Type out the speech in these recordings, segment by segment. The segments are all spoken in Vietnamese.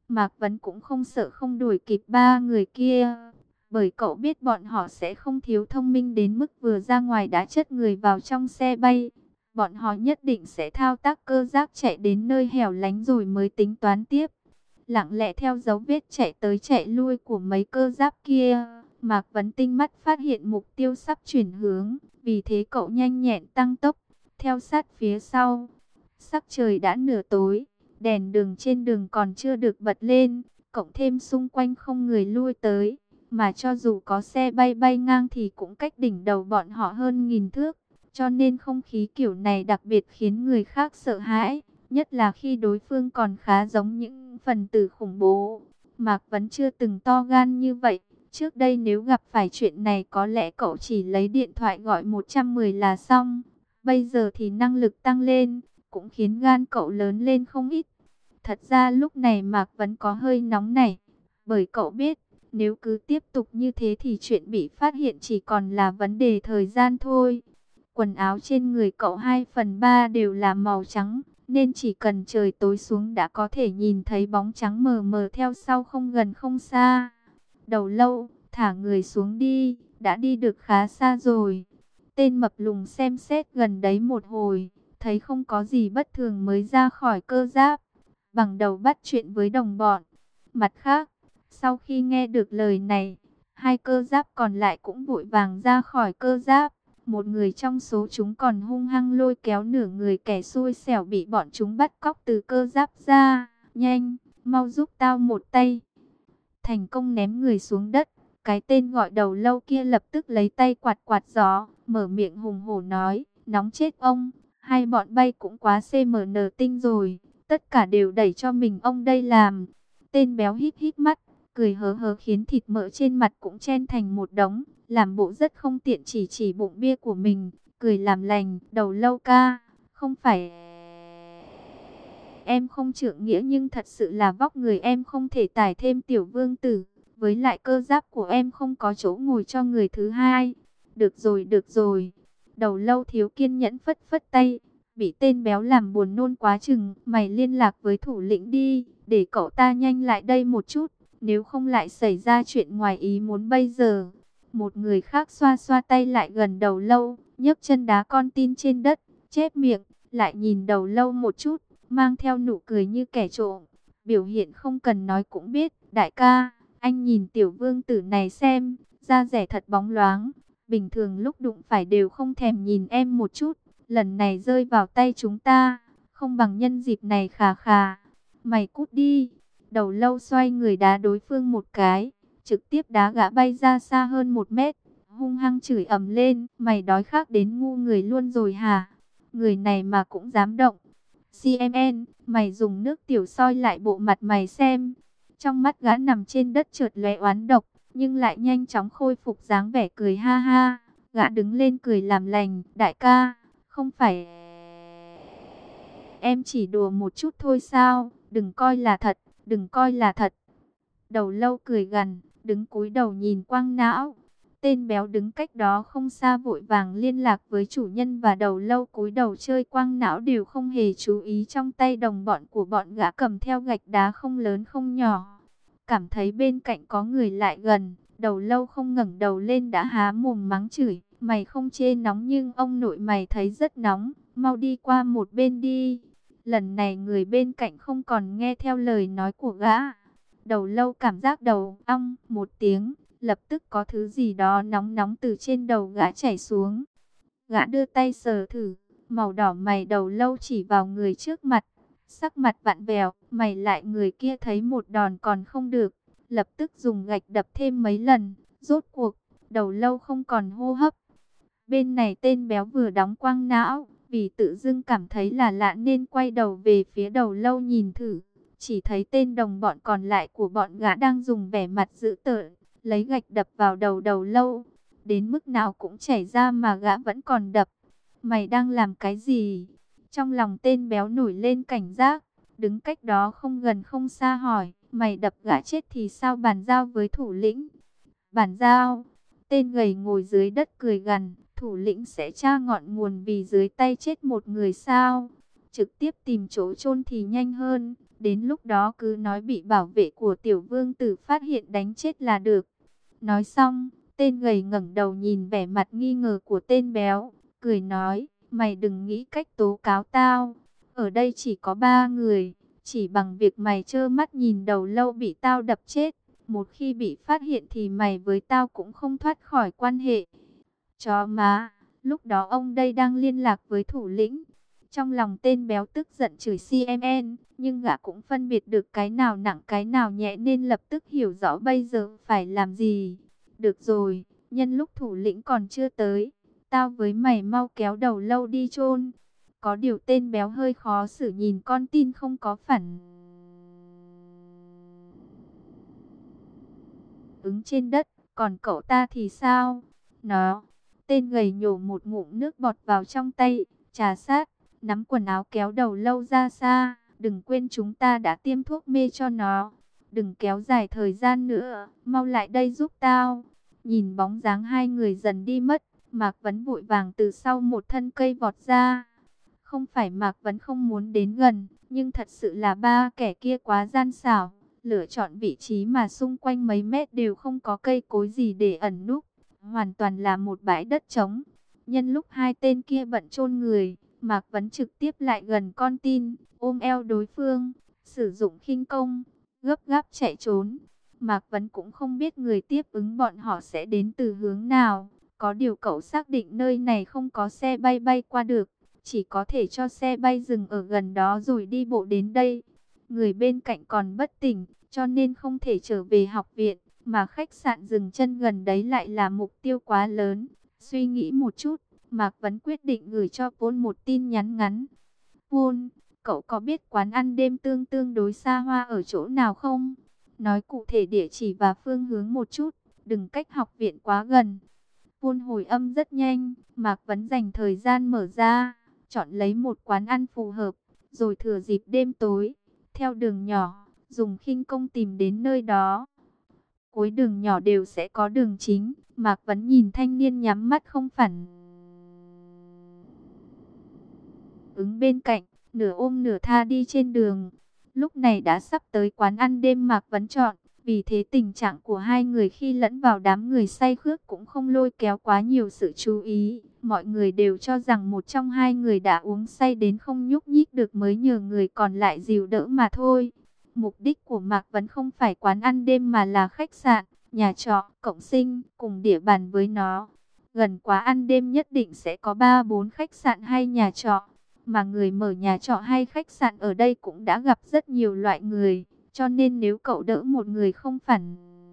Mạc Vấn cũng không sợ không đuổi kịp ba người kia, bởi cậu biết bọn họ sẽ không thiếu thông minh đến mức vừa ra ngoài đã chất người vào trong xe bay. Bọn họ nhất định sẽ thao tác cơ giác chạy đến nơi hẻo lánh rồi mới tính toán tiếp. Lặng lẽ theo dấu vết chạy tới chạy lui của mấy cơ giáp kia, Mạc Vấn tinh mắt phát hiện mục tiêu sắp chuyển hướng, vì thế cậu nhanh nhẹn tăng tốc, theo sát phía sau. Sắc trời đã nửa tối, đèn đường trên đường còn chưa được bật lên, cộng thêm xung quanh không người lui tới, mà cho dù có xe bay bay ngang thì cũng cách đỉnh đầu bọn họ hơn 1000 thước, cho nên không khí kiểu này đặc biệt khiến người khác sợ hãi, nhất là khi đối phương còn khá giống những phần tử khủng bố. Mạc Vấn chưa từng to gan như vậy, trước đây nếu gặp phải chuyện này có lẽ cậu chỉ lấy điện thoại gọi 110 là xong, bây giờ thì năng lực tăng lên, cũng khiến gan cậu lớn lên không ít. Thật ra lúc này Mạc Vấn có hơi nóng nảy, bởi cậu biết, nếu cứ tiếp tục như thế thì chuyện bị phát hiện chỉ còn là vấn đề thời gian thôi. Quần áo trên người cậu 2/3 đều là màu trắng, nên chỉ cần trời tối xuống đã có thể nhìn thấy bóng trắng mờ mờ theo sau không gần không xa. Đầu Lâu, thả người xuống đi, đã đi được khá xa rồi. Tên mập lùn xem xét gần đấy một hồi, thấy không có gì bất thường mới ra khỏi cơ giáp, bằng đầu bắt chuyện với đồng bọn. Mặt khác, sau khi nghe được lời này, hai cơ giáp còn lại cũng vội vàng ra khỏi cơ giáp. Một người trong số chúng còn hung hăng lôi kéo nửa người kẻ xui xẻo bị bọn chúng bắt cóc từ cơ giáp ra. Nhanh, mau giúp tao một tay. Thành công ném người xuống đất. Cái tên gọi Đầu Lâu kia lập tức lấy tay quạt quạt gió, mở miệng hùng hổ nói, nóng chết ông. Hai bọn bay cũng quá CMN tinh rồi, tất cả đều đẩy cho mình ông đây làm. Tên béo híp híp mắt, cười hớ hớ khiến thịt mỡ trên mặt cũng chen thành một đống, làm bộ rất không tiện chỉ bụng bia của mình, cười làm lành. Đầu Lâu ca, không phải em không trượng nghĩa, nhưng thật sự là vóc người em không thể tải thêm tiểu vương tử, với lại cơ giáp của em không có chỗ ngồi cho người thứ hai. Được rồi, được rồi. Đầu Lâu thiếu kiên nhẫn phất phất tay, bị tên béo làm buồn nôn quá chừng. Mày liên lạc với thủ lĩnh đi, để cậu ta nhanh lại đây một chút, nếu không lại xảy ra chuyện ngoài ý muốn bây giờ. Một người khác xoa xoa tay lại gần Đầu Lâu, nhấc chân đá con tin trên đất, chép miệng, lại nhìn Đầu Lâu một chút, mang theo nụ cười như kẻ trộm. Biểu hiện không cần nói cũng biết, đại ca, anh nhìn tiểu vương tử này xem, da rẻ thật bóng loáng, bình thường lúc đụng phải đều không thèm nhìn em một chút, lần này rơi vào tay chúng ta, không bằng nhân dịp này khà khà. Mày cút đi. Đầu Lâu xoay người đá đối phương một cái, trực tiếp đá gã bay ra xa hơn 1 mét, hung hăng chửi ầm lên, mày đói khát đến ngu người luôn rồi hả? Người này mà cũng dám động. CMN, mày dùng nước tiểu soi lại bộ mặt mày xem. Trong mắt gã nằm trên đất chợt lóe oán độc, nhưng lại nhanh chóng khôi phục dáng vẻ cười ha ha. Gã đứng lên cười làm lành, đại ca, không phải em chỉ đùa một chút thôi sao, đừng coi là thật, đừng coi là thật. Đầu Lâu cười gằn, đứng cúi đầu nhìn Quang Não. Tên béo đứng cách đó không xa vội vàng liên lạc với chủ nhân, và Đầu Lâu cúi đầu chơi Quang Não đều không hề chú ý trong tay đồng bọn của bọn gã cầm theo gạch đá không lớn không nhỏ. Cảm thấy bên cạnh có người lại gần, Đầu Lâu không ngẩng đầu lên đã há mồm mắng chửi, mày không chê nóng nhưng ông nội mày thấy rất nóng, mau đi qua một bên đi. Lần này người bên cạnh không còn nghe theo lời nói của gã. Đầu Lâu cảm giác đầu ong một tiếng, lập tức có thứ gì đó nóng nóng từ trên đầu gã chảy xuống. Gã đưa tay sờ thử, màu đỏ mày. Đầu Lâu chỉ vào người trước mặt, sắc mặt vặn vẹo, mày lại. Người kia thấy một đòn còn không được, lập tức dùng gạch đập thêm mấy lần. Rốt cuộc, Đầu Lâu không còn hô hấp. Bên này tên béo vừa đóng Quang Não, vì tự dưng cảm thấy là lạ nên quay đầu về phía Đầu Lâu nhìn thử. Chỉ thấy tên đồng bọn còn lại của bọn gã đang dùng vẻ mặt dữ tợn, lấy gạch đập vào đầu Đầu Lâu. Đến mức nào cũng chảy ra mà gã vẫn còn đập. Mày đang làm cái gì? Trong lòng tên béo nổi lên cảnh giác, đứng cách đó không gần không xa hỏi, mày đập gã chết thì sao bàn giao với thủ lĩnh? Bàn giao? Tên gầy ngồi dưới đất cười gằn, thủ lĩnh sẽ tra ngọn nguồn vì dưới tay chết một người sao? Trực tiếp tìm chỗ chôn thì nhanh hơn. Đến lúc đó cứ nói bị bảo vệ của tiểu vương tử phát hiện đánh chết là được. Nói xong, tên gầy ngẩng đầu nhìn vẻ mặt nghi ngờ của tên béo, cười nói, mày đừng nghĩ cách tố cáo tao. Ở đây chỉ có 3 người, chỉ bằng việc mày trơ mắt nhìn đầu lâu bị tao đập chết. Một khi bị phát hiện thì mày với tao cũng không thoát khỏi quan hệ. Chó má, lúc đó ông đây đang liên lạc với thủ lĩnh. Trong lòng tên béo tức giận chửi CMN, nhưng gã cũng phân biệt được cái nào nặng cái nào nhẹ nên lập tức hiểu rõ bây giờ phải làm gì. Được rồi, nhân lúc thủ lĩnh còn chưa tới, tao với mày mau kéo đầu lâu đi chôn. Có điều tên béo hơi khó xử nhìn con tin không có phản ứng trên đất, còn cậu ta thì sao? Nó, tên gầy nhổ một ngụm nước bọt vào trong tay, trà sát, nắm quần áo kéo đầu lâu ra xa. Đừng quên chúng ta đã tiêm thuốc mê cho nó. Đừng kéo dài thời gian nữa, mau lại đây giúp tao. Nhìn bóng dáng 2 người dần đi mất, Mạc Vấn vội vàng từ sau một thân cây vọt ra. Không phải Mạc Vấn không muốn đến gần, nhưng thật sự là 3 kẻ kia quá gian xảo. Lựa chọn vị trí mà xung quanh mấy mét đều không có cây cối gì để ẩn núp. Hoàn toàn là một bãi đất trống. Nhân lúc 2 tên kia bận chôn người, Mạc Vấn trực tiếp lại gần con tin, ôm eo đối phương, sử dụng khinh công, gấp gáp chạy trốn. Mạc Vấn cũng không biết người tiếp ứng bọn họ sẽ đến từ hướng nào. Có điều cậu xác định nơi này không có xe bay bay qua được, chỉ có thể cho xe bay dừng ở gần đó rồi đi bộ đến đây. Người bên cạnh còn bất tỉnh, cho nên không thể trở về học viện, mà khách sạn dừng chân gần đấy lại là mục tiêu quá lớn. Suy nghĩ một chút, Mạc Vấn quyết định gửi cho Paul một tin nhắn ngắn. Paul, cậu có biết quán ăn đêm tương đối xa hoa ở chỗ nào không? Nói cụ thể địa chỉ và phương hướng một chút, đừng cách học viện quá gần. Paul hồi âm rất nhanh, Mạc Vấn dành thời gian mở ra, chọn lấy một quán ăn phù hợp, rồi thừa dịp đêm tối, theo đường nhỏ, dùng khinh công tìm đến nơi đó. Cuối đường nhỏ đều sẽ có đường chính. Mạc Vấn nhìn thanh niên nhắm mắt không phản ứng bên cạnh, nửa ôm nửa tha đi trên đường. Lúc này đã sắp tới quán ăn đêm Mạc Vấn chọn, vì thế tình trạng của 2 người khi lẫn vào đám người say khước cũng không lôi kéo quá nhiều sự chú ý. Mọi người đều cho rằng một trong 2 người đã uống say đến không nhúc nhích được mới nhờ người còn lại dìu đỡ mà thôi. Mục đích của Mạc Vấn không phải quán ăn đêm mà là khách sạn, nhà trọ, cộng sinh, cùng địa bàn với nó. Gần quán ăn đêm nhất định sẽ có 3-4 khách sạn hay nhà trọ. Mà người mở nhà trọ hay khách sạn ở đây cũng đã gặp rất nhiều loại người. Cho nên nếu cậu đỡ một người không phản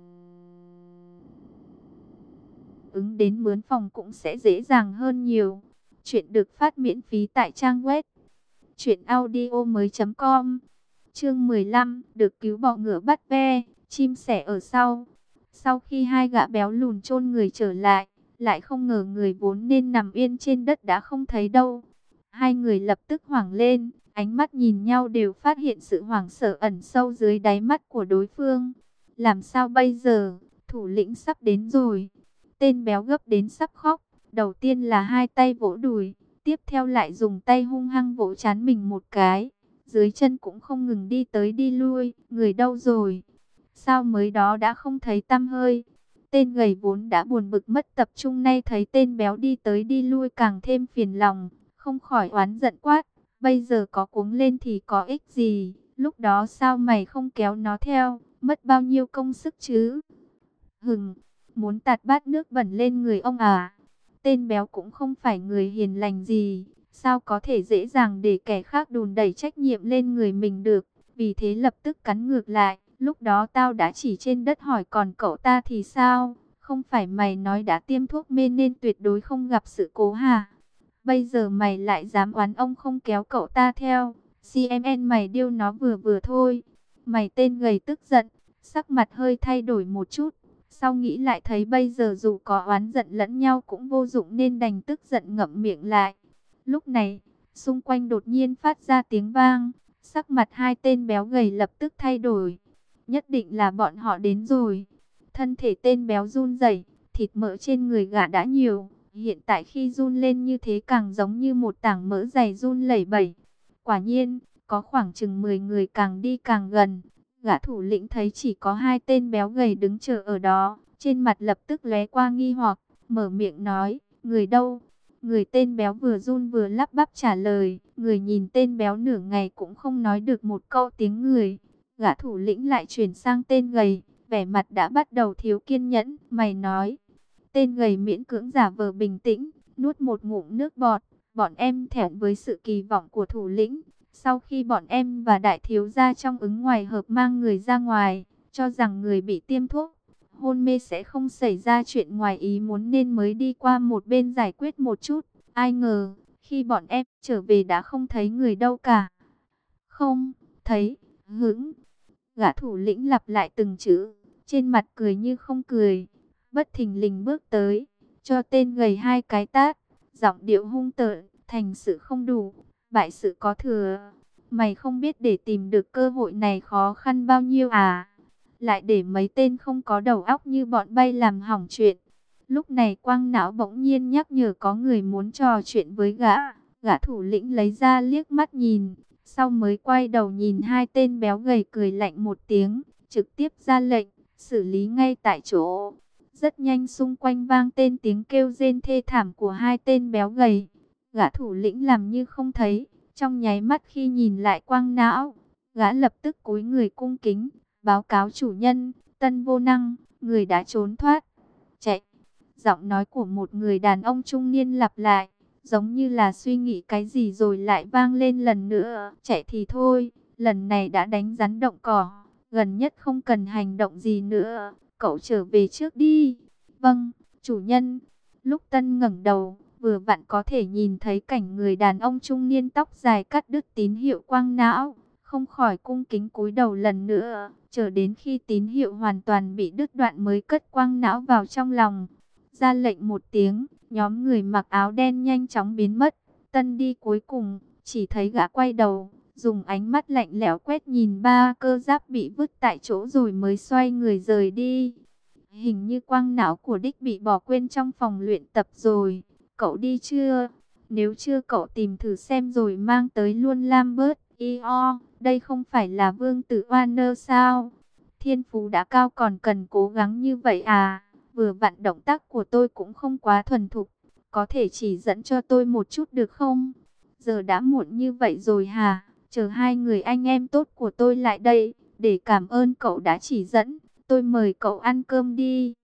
ứng đến mướn phòng cũng sẽ dễ dàng hơn nhiều. Chuyện được phát miễn phí tại trang web truyệnaudiomoi.com. Chương 15, được cứu bọ ngựa bắt ve, chim sẻ ở sau. Sau khi 2 gã béo lùn chôn người trở lại, lại không ngờ người vốn nên nằm yên trên đất đã không thấy đâu. 2 người lập tức hoảng lên, ánh mắt nhìn nhau đều phát hiện sự hoảng sợ ẩn sâu dưới đáy mắt của đối phương. Làm sao bây giờ? Thủ lĩnh sắp đến rồi. Tên béo gấp đến sắp khóc. Đầu tiên là 2 tay vỗ đùi, tiếp theo lại dùng tay hung hăng vỗ trán mình một cái. Dưới chân cũng không ngừng đi tới đi lui. Người đâu rồi? Sao mới đó đã không thấy tăm hơi? Tên gầy vốn đã buồn bực mất tập trung nay thấy tên béo đi tới đi lui càng thêm phiền lòng, không khỏi oán giận quát. Bây giờ có cuống lên thì có ích gì? Lúc đó sao mày không kéo nó theo? Mất bao nhiêu công sức chứ? Hừng, muốn tạt bát nước bẩn lên người ông à? Tên béo cũng không phải người hiền lành gì, sao có thể dễ dàng để kẻ khác đùn đẩy trách nhiệm lên người mình được? Vì thế lập tức cắn ngược lại. Lúc đó tao đã chỉ trên đất hỏi còn cậu ta thì sao? Không phải mày nói đã tiêm thuốc mê nên tuyệt đối không gặp sự cố hả? Bây giờ mày lại dám oán ông không kéo cậu ta theo. CMN mày điêu nó vừa vừa thôi. Mày tên gầy tức giận, sắc mặt hơi thay đổi một chút. Sau nghĩ lại thấy bây giờ dù có oán giận lẫn nhau cũng vô dụng nên đành tức giận ngậm miệng lại. Lúc này, xung quanh đột nhiên phát ra tiếng vang. Sắc mặt 2 tên béo gầy lập tức thay đổi. Nhất định là bọn họ đến rồi. Thân thể tên béo run rẩy, thịt mỡ trên người gã đã nhiều. Hiện tại khi run lên như thế càng giống như một tảng mỡ dày run lẩy bẩy. Quả nhiên, có khoảng chừng 10 người càng đi càng gần. Gã thủ lĩnh thấy chỉ có 2 tên béo gầy đứng chờ ở đó, trên mặt lập tức lóe qua nghi hoặc, mở miệng nói, người đâu? Người tên béo vừa run vừa lắp bắp trả lời, người nhìn tên béo nửa ngày cũng không nói được một câu tiếng người. Gã thủ lĩnh lại chuyển sang tên gầy, vẻ mặt đã bắt đầu thiếu kiên nhẫn, mày nói. Tên gầy miễn cưỡng giả vờ bình tĩnh, nuốt một ngụm nước bọt, bọn em thẹn với sự kỳ vọng của thủ lĩnh. Sau khi bọn em và đại thiếu gia trong ứng ngoài hợp mang người ra ngoài, cho rằng người bị tiêm thuốc hôn mê sẽ không xảy ra chuyện ngoài ý muốn nên mới đi qua một bên giải quyết một chút. Ai ngờ, khi bọn em trở về đã không thấy người đâu cả. Không, thấy, hững. Gã thủ lĩnh lặp lại từng chữ, trên mặt cười như không cười. Bất thình lình bước tới, cho tên gầy 2 cái tát, giọng điệu hung tợn, thành sự không đủ, bại sự có thừa. Mày không biết để tìm được cơ hội này khó khăn bao nhiêu à? Lại để mấy tên không có đầu óc như bọn bay làm hỏng chuyện. Lúc này Quang Não bỗng nhiên nhắc nhở có người muốn trò chuyện với gã. Gã thủ lĩnh lấy ra liếc mắt nhìn, sau mới quay đầu nhìn 2 tên béo gầy cười lạnh một tiếng, trực tiếp ra lệnh, xử lý ngay tại chỗ. Rất nhanh xung quanh vang tên tiếng kêu rên thê thảm của 2 tên béo gầy. Gã thủ lĩnh làm như không thấy, trong nháy mắt khi nhìn lại Quang Não, gã lập tức cúi người cung kính, báo cáo chủ nhân, Tân vô năng, người đã trốn thoát. Chạy. Giọng nói của một người đàn ông trung niên lặp lại, giống như là suy nghĩ cái gì rồi lại vang lên lần nữa. Chạy thì thôi, lần này đã đánh rắn động cỏ, gần nhất không cần hành động gì nữa, cậu trở về trước đi. Vâng, chủ nhân. Lúc Tân ngẩng đầu, vừa vặn có thể nhìn thấy cảnh người đàn ông trung niên tóc dài cắt đứt tín hiệu Quang Não, không khỏi cung kính cúi đầu lần nữa, chờ đến khi tín hiệu hoàn toàn bị đứt đoạn mới cất Quang Não vào trong lòng. Ra lệnh một tiếng, nhóm người mặc áo đen nhanh chóng biến mất. Tân đi cuối cùng, chỉ thấy gã quay đầu, dùng ánh mắt lạnh lẽo quét nhìn 3 cơ giáp bị vứt tại chỗ rồi mới xoay người rời đi. Hình như Quang Não của đích bị bỏ quên trong phòng luyện tập rồi. Cậu đi chưa? Nếu chưa cậu tìm thử xem rồi mang tới luôn Lambert. Đây không phải là vương tử Warner sao? Thiên phú đã cao còn cần cố gắng như vậy à? Vừa vặn động tác của tôi cũng không quá thuần thục, có thể chỉ dẫn cho tôi một chút được không? Giờ đã muộn như vậy rồi hả? Chờ 2 người anh em tốt của tôi lại đây, để cảm ơn cậu đã chỉ dẫn, tôi mời cậu ăn cơm đi.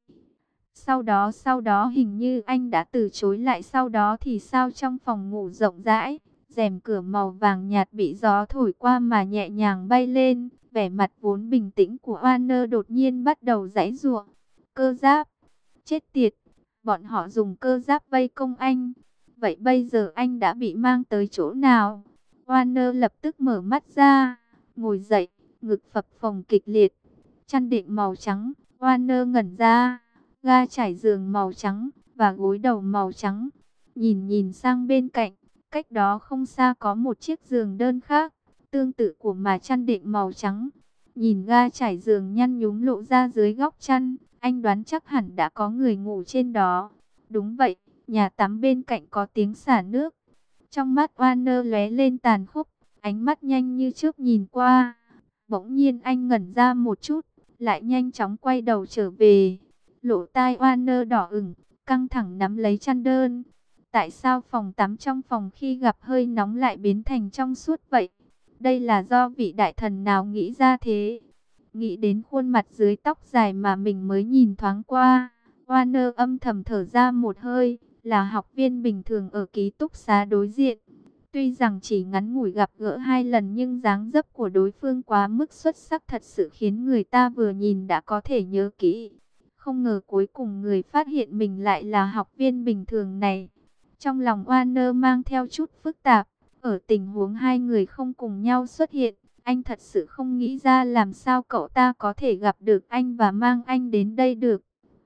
Sau đó hình như anh đã từ chối lại, sau đó thì sao? Trong phòng ngủ rộng rãi, rèm cửa màu vàng nhạt bị gió thổi qua mà nhẹ nhàng bay lên, vẻ mặt vốn bình tĩnh của Warner đột nhiên bắt đầu giãy giụa. Cơ giáp, chết tiệt, bọn họ dùng cơ giáp vây công anh. Vậy bây giờ anh đã bị mang tới chỗ nào? Warner lập tức mở mắt ra, ngồi dậy, ngực phập phồng kịch liệt. Chăn đệm màu trắng, Warner ngẩn ra, ga trải giường màu trắng và gối đầu màu trắng. Nhìn sang bên cạnh, cách đó không xa có một chiếc giường đơn khác, tương tự của mà chăn đệm màu trắng. Nhìn ga trải giường nhăn nhúm lộ ra dưới góc chăn, anh đoán chắc hẳn đã có người ngủ trên đó. Đúng vậy, nhà tắm bên cạnh có tiếng xả nước. Trong mắt Warner lóe lên tàn khốc, ánh mắt nhanh như chớp nhìn qua. Bỗng nhiên anh ngẩn ra một chút, lại nhanh chóng quay đầu trở về. Lỗ tai Warner đỏ ửng, căng thẳng nắm lấy chăn đơn. Tại sao phòng tắm trong phòng khi gặp hơi nóng lại biến thành trong suốt vậy? Đây là do vị đại thần nào nghĩ ra thế? Nghĩ đến khuôn mặt dưới tóc dài mà mình mới nhìn thoáng qua, Warner âm thầm thở ra một hơi, là học viên bình thường ở ký túc xá đối diện. Tuy rằng chỉ ngắn ngủi gặp gỡ 2 lần nhưng dáng dấp của đối phương quá mức xuất sắc thật sự khiến người ta vừa nhìn đã có thể nhớ kỹ. Không ngờ cuối cùng người phát hiện mình lại là học viên bình thường này. Trong lòng Warner mang theo chút phức tạp, ở tình huống 2 người không cùng nhau xuất hiện, anh thật sự không nghĩ ra làm sao cậu ta có thể gặp được anh và mang anh đến đây được.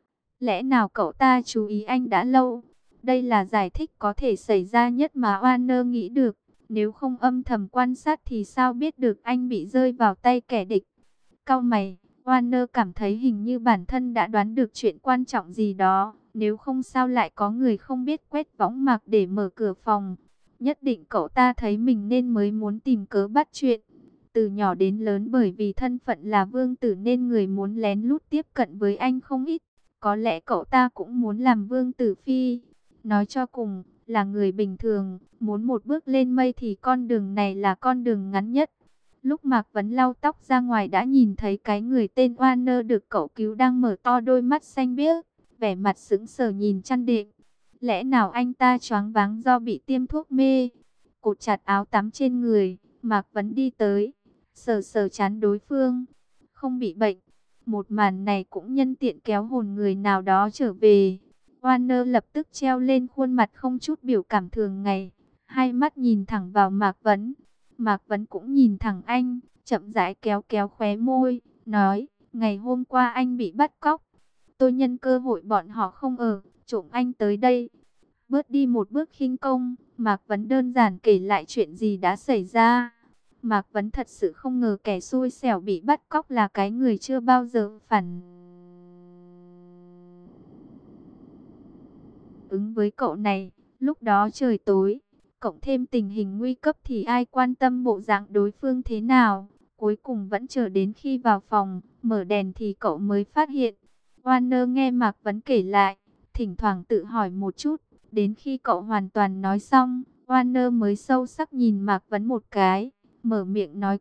Lẽ nào cậu ta chú ý anh đã lâu? Đây là giải thích có thể xảy ra nhất mà Warner nghĩ được. Nếu không âm thầm quan sát thì sao biết được anh bị rơi vào tay kẻ địch? Cau mày, Warner cảm thấy hình như bản thân đã đoán được chuyện quan trọng gì đó. Nếu không sao lại có người không biết quét võng mạc để mở cửa phòng. Nhất định cậu ta thấy mình nên mới muốn tìm cớ bắt chuyện. Từ nhỏ đến lớn bởi vì thân phận là vương tử nên người muốn lén lút tiếp cận với anh không ít. Có lẽ cậu ta cũng muốn làm vương tử phi. Nói cho cùng, là người bình thường, muốn một bước lên mây thì con đường này là con đường ngắn nhất. Lúc Mạc Vấn lau tóc ra ngoài đã nhìn thấy cái người tên Warner được cậu cứu đang mở to đôi mắt xanh biếc, vẻ mặt sững sờ nhìn chăn đệm. Lẽ nào anh ta choáng váng do bị tiêm thuốc mê? Cột chặt áo tắm trên người, Mạc Vấn đi tới, sờ sờ trán đối phương. Không bị bệnh. Một màn này cũng nhân tiện kéo hồn người nào đó trở về. Warner lập tức treo lên khuôn mặt không chút biểu cảm thường ngày, hai mắt nhìn thẳng vào Mạc Vấn. Mạc Vấn cũng nhìn thẳng anh, chậm rãi kéo kéo khóe môi, nói, ngày hôm qua anh bị bắt cóc. Tôi nhân cơ hội bọn họ không ở, trộm anh tới đây. Bớt đi một bước khinh công, Mạc Vấn đơn giản kể lại chuyện gì đã xảy ra. Mạc Vấn thật sự không ngờ kẻ xui xẻo bị bắt cóc là cái người chưa bao giờ phản ứng với cậu này. Lúc đó trời tối, cộng thêm tình hình nguy cấp thì ai quan tâm bộ dạng đối phương thế nào. Cuối cùng vẫn chờ đến khi vào phòng, mở đèn thì cậu mới phát hiện. Warner nghe Mạc Vấn kể lại, thỉnh thoảng tự hỏi một chút. Đến khi cậu hoàn toàn nói xong, Warner mới sâu sắc nhìn Mạc Vấn một cái, mở miệng nói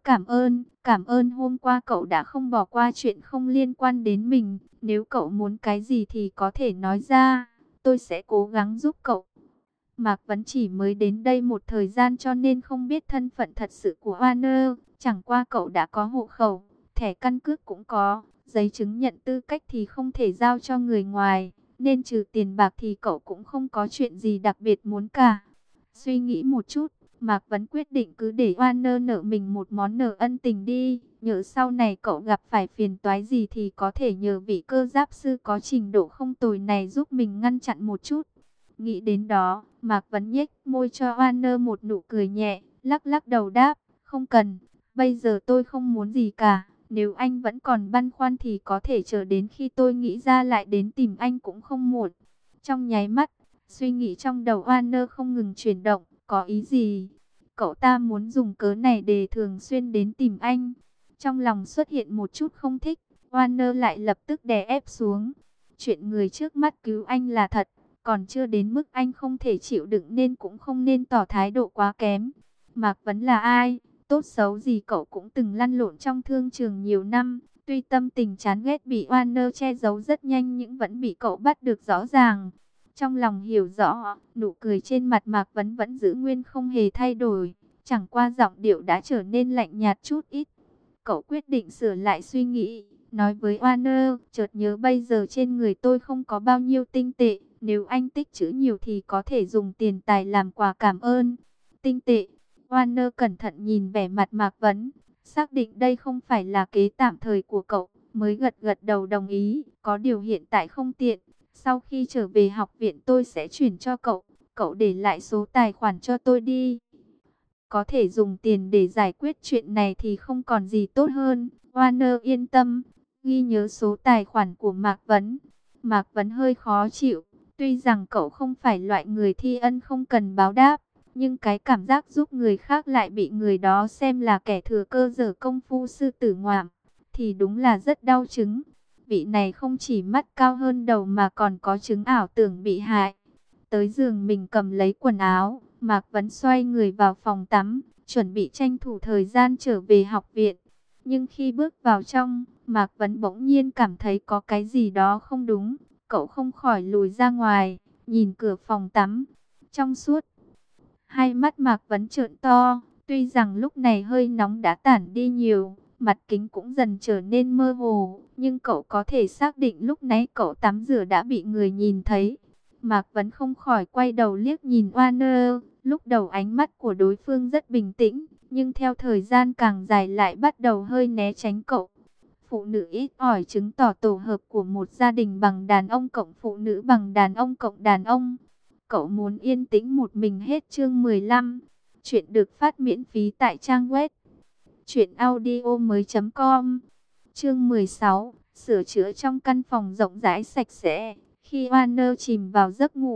cảm ơn hôm qua cậu đã không bỏ qua chuyện không liên quan đến mình. Nếu cậu muốn cái gì thì có thể nói ra, tôi sẽ cố gắng giúp cậu. Mạc Vấn chỉ mới đến đây một thời gian cho nên không biết thân phận thật sự của Warner. Chẳng qua cậu đã có hộ khẩu, thẻ căn cước cũng có, giấy chứng nhận tư cách thì không thể giao cho người ngoài. Nên trừ tiền bạc thì cậu cũng không có chuyện gì đặc biệt muốn cả. Suy nghĩ một chút, Mạc Vấn quyết định cứ để Warner nợ mình một món nợ ân tình đi. Nhờ sau này cậu gặp phải phiền toái gì thì có thể nhờ vị cơ giáp sư có trình độ không tồi này giúp mình ngăn chặn một chút. Nghĩ đến đó, Mạc Vấn nhếch môi cho Warner một nụ cười nhẹ, lắc lắc đầu đáp, không cần, bây giờ tôi không muốn gì cả. Nếu anh vẫn còn băn khoăn thì có thể chờ đến khi tôi nghĩ ra lại đến tìm anh cũng không muộn. Trong nháy mắt, suy nghĩ trong đầu Warner không ngừng chuyển động, có ý gì? Cậu ta muốn dùng cớ này để thường xuyên đến tìm anh. Trong lòng xuất hiện một chút không thích, Warner lại lập tức đè ép xuống. Chuyện người trước mắt cứu anh là thật, còn chưa đến mức anh không thể chịu đựng nên cũng không nên tỏ thái độ quá kém. Mạc Vấn là ai? Tốt xấu gì cậu cũng từng lăn lộn trong thương trường nhiều năm. Tuy tâm tình chán ghét bị Warner che giấu rất nhanh nhưng vẫn bị cậu bắt được rõ ràng. Trong lòng hiểu rõ, nụ cười trên mặt Mạc Vấn vẫn giữ nguyên không hề thay đổi. Chẳng qua giọng điệu đã trở nên lạnh nhạt chút ít. Cậu quyết định sửa lại suy nghĩ, nói với Warner, chợt nhớ bây giờ trên người tôi không có bao nhiêu tinh tệ. Nếu anh tích trữ nhiều thì có thể dùng tiền tài làm quà cảm ơn. Tinh tệ. Warner cẩn thận nhìn vẻ mặt Mạc Vấn, xác định đây không phải là kế tạm thời của cậu, mới gật gật đầu đồng ý. Có điều hiện tại không tiện, sau khi trở về học viện tôi sẽ chuyển cho cậu. Cậu để lại số tài khoản cho tôi đi. Có thể dùng tiền để giải quyết chuyện này thì không còn gì tốt hơn. Warner yên tâm, ghi nhớ số tài khoản của Mạc Vấn. Mạc Vấn hơi khó chịu. Tuy rằng cậu không phải loại người thi ân không cần báo đáp, nhưng cái cảm giác giúp người khác lại bị người đó xem là kẻ thừa cơ dở công phu sư tử ngoạm, thì đúng là rất đau chứng. Vị này không chỉ mắt cao hơn đầu mà còn có chứng ảo tưởng bị hại. Tới giường mình cầm lấy quần áo, Mạc Vấn xoay người vào phòng tắm, chuẩn bị tranh thủ thời gian trở về học viện. Nhưng khi bước vào trong, Mạc Vấn bỗng nhiên cảm thấy có cái gì đó không đúng. Cậu không khỏi lùi ra ngoài, nhìn cửa phòng tắm, trong suốt. Hai mắt Mạc Vấn trợn to, tuy rằng lúc này hơi nóng đã tản đi nhiều, mặt kính cũng dần trở nên mơ hồ, nhưng cậu có thể xác định lúc nãy cậu tắm rửa đã bị người nhìn thấy. Mạc Vấn không khỏi quay đầu liếc nhìn Warner, lúc đầu ánh mắt của đối phương rất bình tĩnh, nhưng theo thời gian càng dài lại bắt đầu hơi né tránh cậu. Phụ nữ ít ỏi chứng tỏ tổ hợp của một gia đình bằng đàn ông cộng phụ nữ bằng đàn ông cộng đàn ông. Cậu muốn yên tĩnh một mình hết chương 15. Chuyện được phát miễn phí tại trang web truyệnaudiomoi.com. Chương 16, sửa chữa trong căn phòng rộng rãi sạch sẽ. Khi Warner chìm vào giấc ngủ,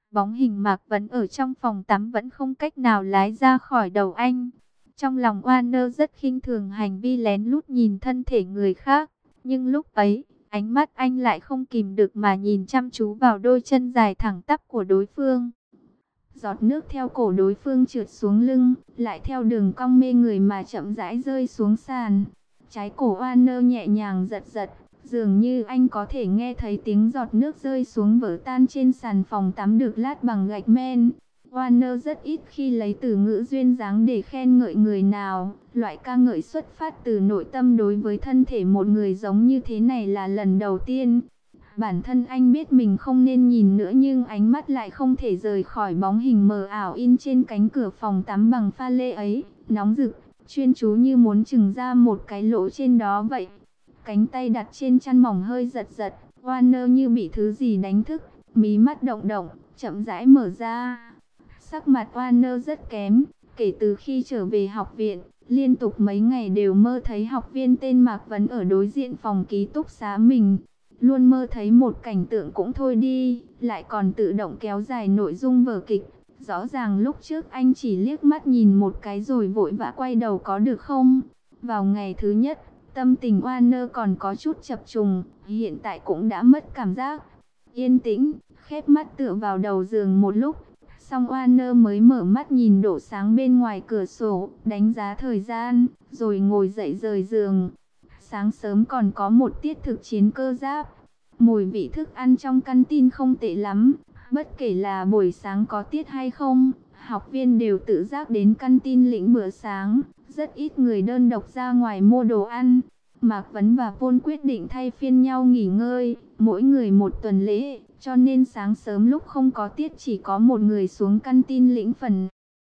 Bóng hình Mạc Vấn ở trong phòng tắm vẫn không cách nào lái ra khỏi đầu anh. Trong lòng Warner rất khinh thường hành vi lén lút nhìn thân thể người khác. Nhưng lúc ấy, ánh mắt anh lại không kìm được mà nhìn chăm chú vào đôi chân dài thẳng tắp của đối phương. Giọt nước theo cổ đối phương trượt xuống lưng, lại theo đường cong mê người mà chậm rãi rơi xuống sàn. Trái cổ Warner nhẹ nhàng giật giật, dường như anh có thể nghe thấy tiếng giọt nước rơi xuống vỡ tan trên sàn phòng tắm được lát bằng gạch men. Warner rất ít khi lấy từ ngữ duyên dáng để khen ngợi người nào. Loại ca ngợi xuất phát từ nội tâm đối với thân thể một người giống như thế này là lần đầu tiên. Bản thân anh biết mình không nên nhìn nữa nhưng ánh mắt lại không thể rời khỏi bóng hình mờ ảo in trên cánh cửa phòng tắm bằng pha lê ấy, nóng rực, chuyên chú như muốn chừng ra một cái lỗ trên đó vậy. Cánh tay đặt trên chăn mỏng hơi giật giật, Warner như bị thứ gì đánh thức, mí mắt động động, chậm rãi mở ra. Sắc mặt Warner rất kém, kể từ khi trở về học viện, liên tục mấy ngày đều mơ thấy học viên tên Mạc Vấn ở đối diện phòng ký túc xá mình. Luôn mơ thấy một cảnh tượng cũng thôi đi, lại còn tự động kéo dài nội dung vở kịch. Rõ ràng lúc trước anh chỉ liếc mắt nhìn một cái rồi vội vã quay đầu có được không? Vào ngày thứ nhất, tâm tình Warner còn có chút chập trùng, hiện tại cũng đã mất cảm giác. Yên tĩnh, khép mắt tựa vào đầu giường một lúc, xong Warner mới mở mắt nhìn độ sáng bên ngoài cửa sổ, đánh giá thời gian, rồi ngồi dậy rời giường. Sáng sớm còn có một tiết thực chiến cơ giáp. Mùi vị thức ăn trong căn tin không tệ lắm. Bất kể là buổi sáng có tiết hay không, học viên đều tự giác đến căn tin lĩnh bữa sáng. Rất ít người đơn độc ra ngoài mua đồ ăn. Mạc Vấn và Paul quyết định thay phiên nhau nghỉ ngơi, mỗi người một tuần lễ. Cho nên sáng sớm lúc không có tiết chỉ có một người xuống căn tin lĩnh phần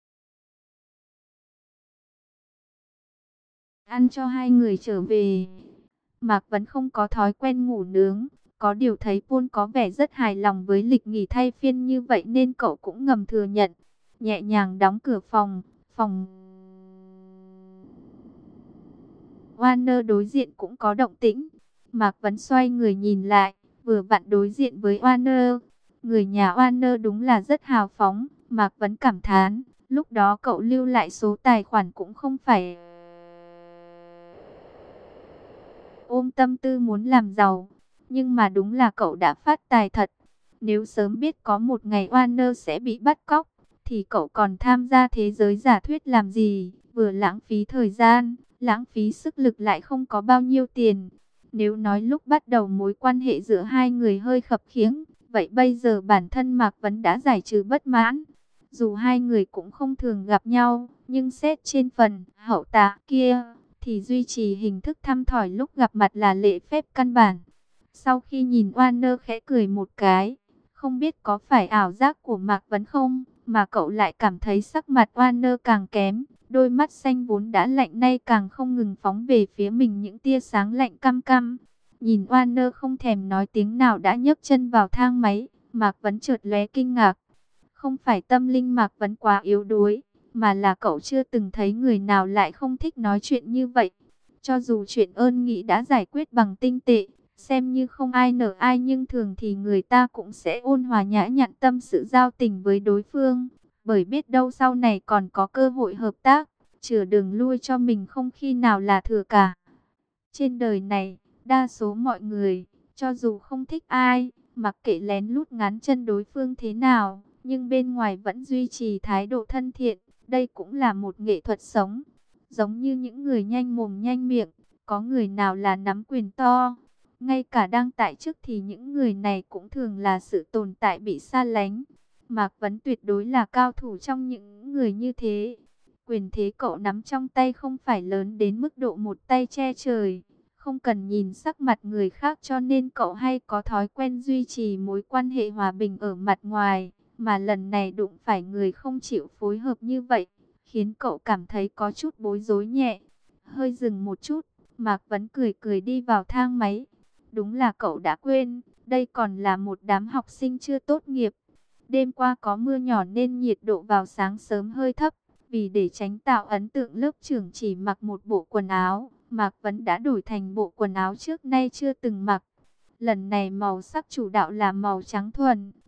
ăn cho hai người trở về. Mạc Vấn không có thói quen ngủ nướng, có điều thấy Paul có vẻ rất hài lòng với lịch nghỉ thay phiên như vậy nên cậu cũng ngầm thừa nhận. Nhẹ nhàng đóng cửa phòng. Warner đối diện cũng có động tĩnh. Mạc Vấn xoay người nhìn lại, vừa vặn đối diện với Warner. Người nhà Warner đúng là rất hào phóng, Mạc Vấn cảm thán. Lúc đó cậu lưu lại số tài khoản cũng không phải ôm tâm tư muốn làm giàu, nhưng mà đúng là cậu đã phát tài thật. Nếu sớm biết có một ngày Warner sẽ bị bắt cóc, thì cậu còn tham gia thế giới giả thuyết làm gì, vừa lãng phí thời gian, lãng phí sức lực lại không có bao nhiêu tiền. Nếu nói lúc bắt đầu mối quan hệ giữa hai người hơi khập khiễng, vậy bây giờ bản thân Mạc Vấn đã giải trừ bất mãn. Dù hai người cũng không thường gặp nhau, nhưng xét trên phần hậu tạ kia, thì duy trì hình thức thăm thỏi lúc gặp mặt là lễ phép căn bản. Sau khi nhìn Warner khẽ cười một cái, không biết có phải ảo giác của Mạc Vấn không, mà cậu lại cảm thấy sắc mặt Warner càng kém. Đôi mắt xanh vốn đã lạnh nay càng không ngừng phóng về phía mình những tia sáng lạnh căm căm. Nhìn Warner không thèm nói tiếng nào đã nhấc chân vào thang máy, Mạc Vấn chợt lóe kinh ngạc. Không phải tâm linh Mạc Vấn quá yếu đuối, mà là cậu chưa từng thấy người nào lại không thích nói chuyện như vậy. Cho dù chuyện ơn nghĩa đã giải quyết bằng tinh tệ, xem như không ai nợ ai, nhưng thường thì người ta cũng sẽ ôn hòa nhã nhặn tâm sự giao tình với đối phương, bởi biết đâu sau này còn có cơ hội hợp tác, chừa đường lui cho mình không khi nào là thừa cả. Trên đời này, đa số mọi người, cho dù không thích ai, mặc kệ lén lút ngắn chân đối phương thế nào, nhưng bên ngoài vẫn duy trì thái độ thân thiện. Đây cũng là một nghệ thuật sống. Giống như những người nhanh mồm nhanh miệng, có người nào là nắm quyền to. Ngay cả đang tại chức thì những người này cũng thường là sự tồn tại bị xa lánh. Mạc Vấn tuyệt đối là cao thủ trong những người như thế. Quyền thế cậu nắm trong tay không phải lớn đến mức độ một tay che trời. Không cần nhìn sắc mặt người khác cho nên cậu hay có thói quen duy trì mối quan hệ hòa bình ở mặt ngoài. Mà lần này đụng phải người không chịu phối hợp như vậy, khiến cậu cảm thấy có chút bối rối nhẹ. Hơi dừng một chút, Mạc Vấn cười cười đi vào thang máy. Đúng là cậu đã quên, đây còn là một đám học sinh chưa tốt nghiệp. Đêm qua có mưa nhỏ nên nhiệt độ vào sáng sớm hơi thấp. Vì để tránh tạo ấn tượng lớp trưởng chỉ mặc một bộ quần áo, Mạc Vấn đã đổi thành bộ quần áo trước nay chưa từng mặc. Lần này màu sắc chủ đạo là màu trắng thuần,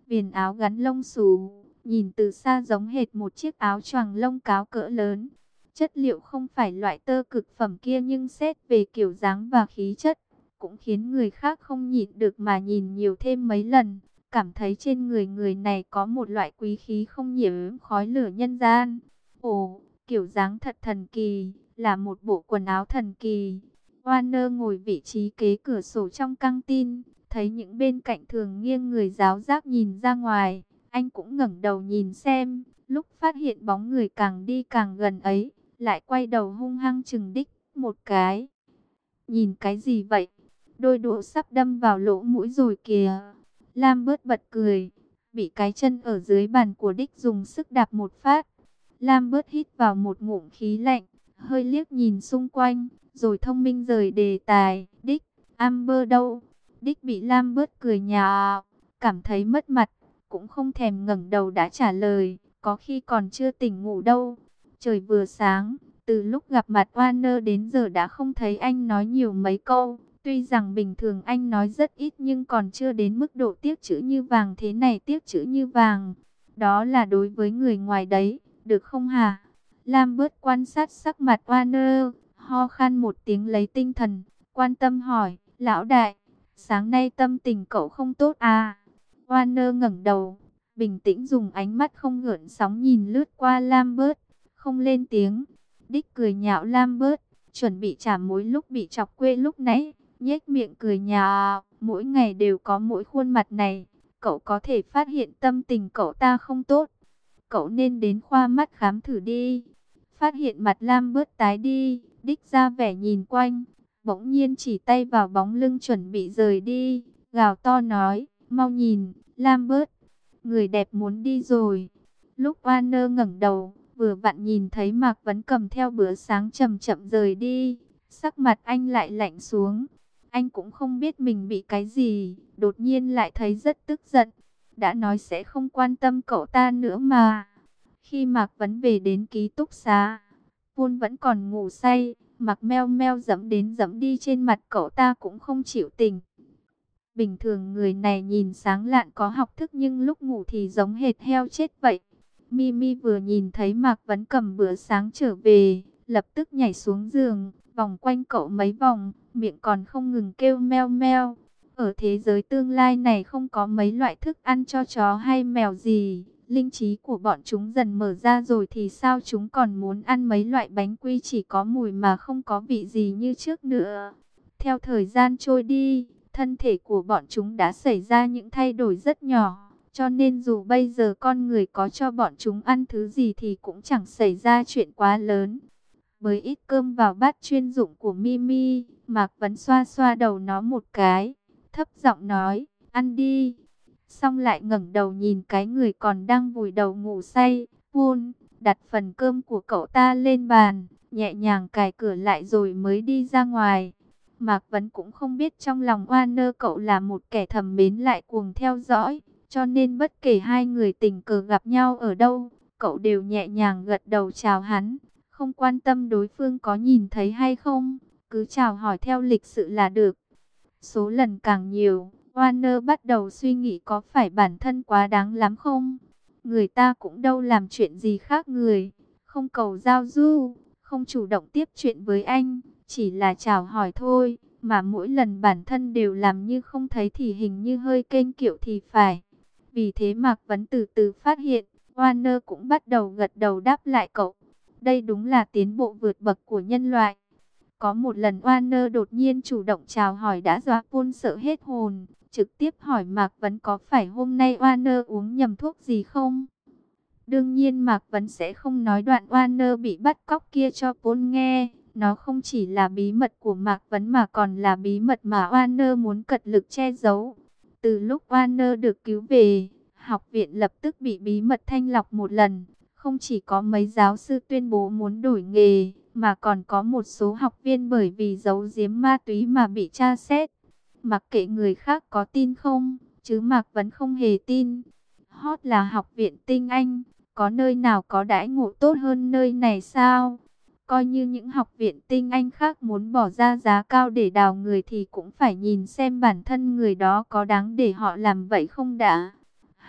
viền áo gắn lông xù, nhìn từ xa giống hệt một chiếc áo choàng lông cáo cỡ lớn. Chất liệu không phải loại tơ cực phẩm kia nhưng xét về kiểu dáng và khí chất, cũng khiến người khác không nhịn được mà nhìn nhiều thêm mấy lần. Cảm thấy trên người người này có một loại quý khí không nhiễm khói lửa nhân gian. Ồ, kiểu dáng thật thần kỳ, là một bộ quần áo thần kỳ. Warner ngồi vị trí kế cửa sổ trong căng tin, thấy những bên cạnh thường nghiêng người giáo giác nhìn ra ngoài. Anh cũng ngẩng đầu nhìn xem, lúc phát hiện bóng người càng đi càng gần ấy, lại quay đầu hung hăng chừng đích một cái. Nhìn cái gì vậy? Đôi đũa sắp đâm vào lỗ mũi rồi kìa. Lam bớt bật cười, bị cái chân ở dưới bàn của đích dùng sức đạp một phát. Lam bớt hít vào một ngụm khí lạnh, hơi liếc nhìn xung quanh, rồi thông minh rời đề tài. Đích, Amber đâu? Đích bị Lam bớt cười nhạo, cảm thấy mất mặt, cũng không thèm ngẩng đầu đã trả lời, có khi còn chưa tỉnh ngủ đâu. Trời vừa sáng, từ lúc gặp mặt Warner đến giờ đã không thấy anh nói nhiều mấy câu. Tuy rằng bình thường anh nói rất ít nhưng còn chưa đến mức độ tiếc chữ như vàng thế này, tiếc chữ như vàng. Đó là đối với người ngoài đấy, được không hả? Lam bớt quan sát sắc mặt Warner, ho khan một tiếng lấy tinh thần, quan tâm hỏi, lão đại, sáng nay tâm tình cậu không tốt à? Warner ngẩng đầu, bình tĩnh dùng ánh mắt không gợn sóng nhìn lướt qua Lam bớt, không lên tiếng. Đích cười nhạo Lam bớt, chuẩn bị trả mối lúc bị chọc quê lúc nãy. Nhếch miệng cười nhạo, mỗi ngày đều có mỗi khuôn mặt này, cậu có thể phát hiện tâm tình cậu ta không tốt. Cậu nên đến khoa mắt khám thử đi. Phát hiện mặt Lam bớt tái đi, đích ra vẻ nhìn quanh, bỗng nhiên chỉ tay vào bóng lưng chuẩn bị rời đi, gào to nói, mau nhìn, Lam bớt, người đẹp muốn đi rồi. Lúc Warner ngẩng đầu, vừa vặn nhìn thấy Mạc Vấn cầm theo bữa sáng chậm chậm rời đi, sắc mặt anh lại lạnh xuống. Anh cũng không biết mình bị cái gì, đột nhiên lại thấy rất tức giận. Đã nói sẽ không quan tâm cậu ta nữa mà. Khi Mạc Vấn về đến ký túc xá, Vun vẫn còn ngủ say, Mạc meo meo dẫm đến dẫm đi trên mặt cậu ta cũng không chịu tỉnh. Bình thường người này nhìn sáng lạn có học thức nhưng lúc ngủ thì giống hệt heo chết vậy. Mimi vừa nhìn thấy Mạc Vấn cầm bữa sáng trở về, lập tức nhảy xuống giường, vòng quanh cậu mấy vòng, miệng còn không ngừng kêu meo meo. Ở thế giới tương lai này không có mấy loại thức ăn cho chó hay mèo gì, linh trí của bọn chúng dần mở ra rồi thì sao chúng còn muốn ăn mấy loại bánh quy chỉ có mùi mà không có vị gì như trước nữa. Theo thời gian trôi đi, thân thể của bọn chúng đã xảy ra những thay đổi rất nhỏ, cho nên dù bây giờ con người có cho bọn chúng ăn thứ gì thì cũng chẳng xảy ra chuyện quá lớn. Với ít cơm vào bát chuyên dụng của Mimi, Mạc Vấn xoa xoa đầu nó một cái, thấp giọng nói, ăn đi. Xong lại ngẩng đầu nhìn cái người còn đang vùi đầu ngủ say, Vun, đặt phần cơm của cậu ta lên bàn, nhẹ nhàng cài cửa lại rồi mới đi ra ngoài. Mạc Vấn cũng không biết trong lòng Warner cậu là một kẻ thầm mến lại cuồng theo dõi, cho nên bất kể hai người tình cờ gặp nhau ở đâu, cậu đều nhẹ nhàng gật đầu chào hắn, không quan tâm đối phương có nhìn thấy hay không, cứ chào hỏi theo lịch sự là được. Số lần càng nhiều, Warner bắt đầu suy nghĩ có phải bản thân quá đáng lắm không? Người ta cũng đâu làm chuyện gì khác người, không cầu giao du, không chủ động tiếp chuyện với anh, chỉ là chào hỏi thôi, mà mỗi lần bản thân đều làm như không thấy thì hình như hơi kênh kiệu thì phải. Vì thế Mạc Vấn từ từ phát hiện, Warner cũng bắt đầu gật đầu đáp lại cậu. Đây đúng là tiến bộ vượt bậc của nhân loại. Có một lần Warner đột nhiên chủ động chào hỏi đã dọa Vun sợ hết hồn, trực tiếp hỏi Mạc Vấn có phải hôm nay Warner uống nhầm thuốc gì không? Đương nhiên Mạc Vấn sẽ không nói đoạn Warner bị bắt cóc kia cho Vun nghe. Nó không chỉ là bí mật của Mạc Vấn mà còn là bí mật mà Warner muốn cật lực che giấu. Từ lúc Warner được cứu về, học viện lập tức bị bí mật thanh lọc một lần. Không chỉ có mấy giáo sư tuyên bố muốn đổi nghề, mà còn có một số học viên bởi vì giấu giếm ma túy mà bị tra xét. Mặc kệ người khác có tin không, chứ Mạc Vấn không hề tin. Hot là học viện tinh Anh, có nơi nào có đãi ngộ tốt hơn nơi này sao? Coi như những học viện tinh Anh khác muốn bỏ ra giá cao để đào người thì cũng phải nhìn xem bản thân người đó có đáng để họ làm vậy không đã.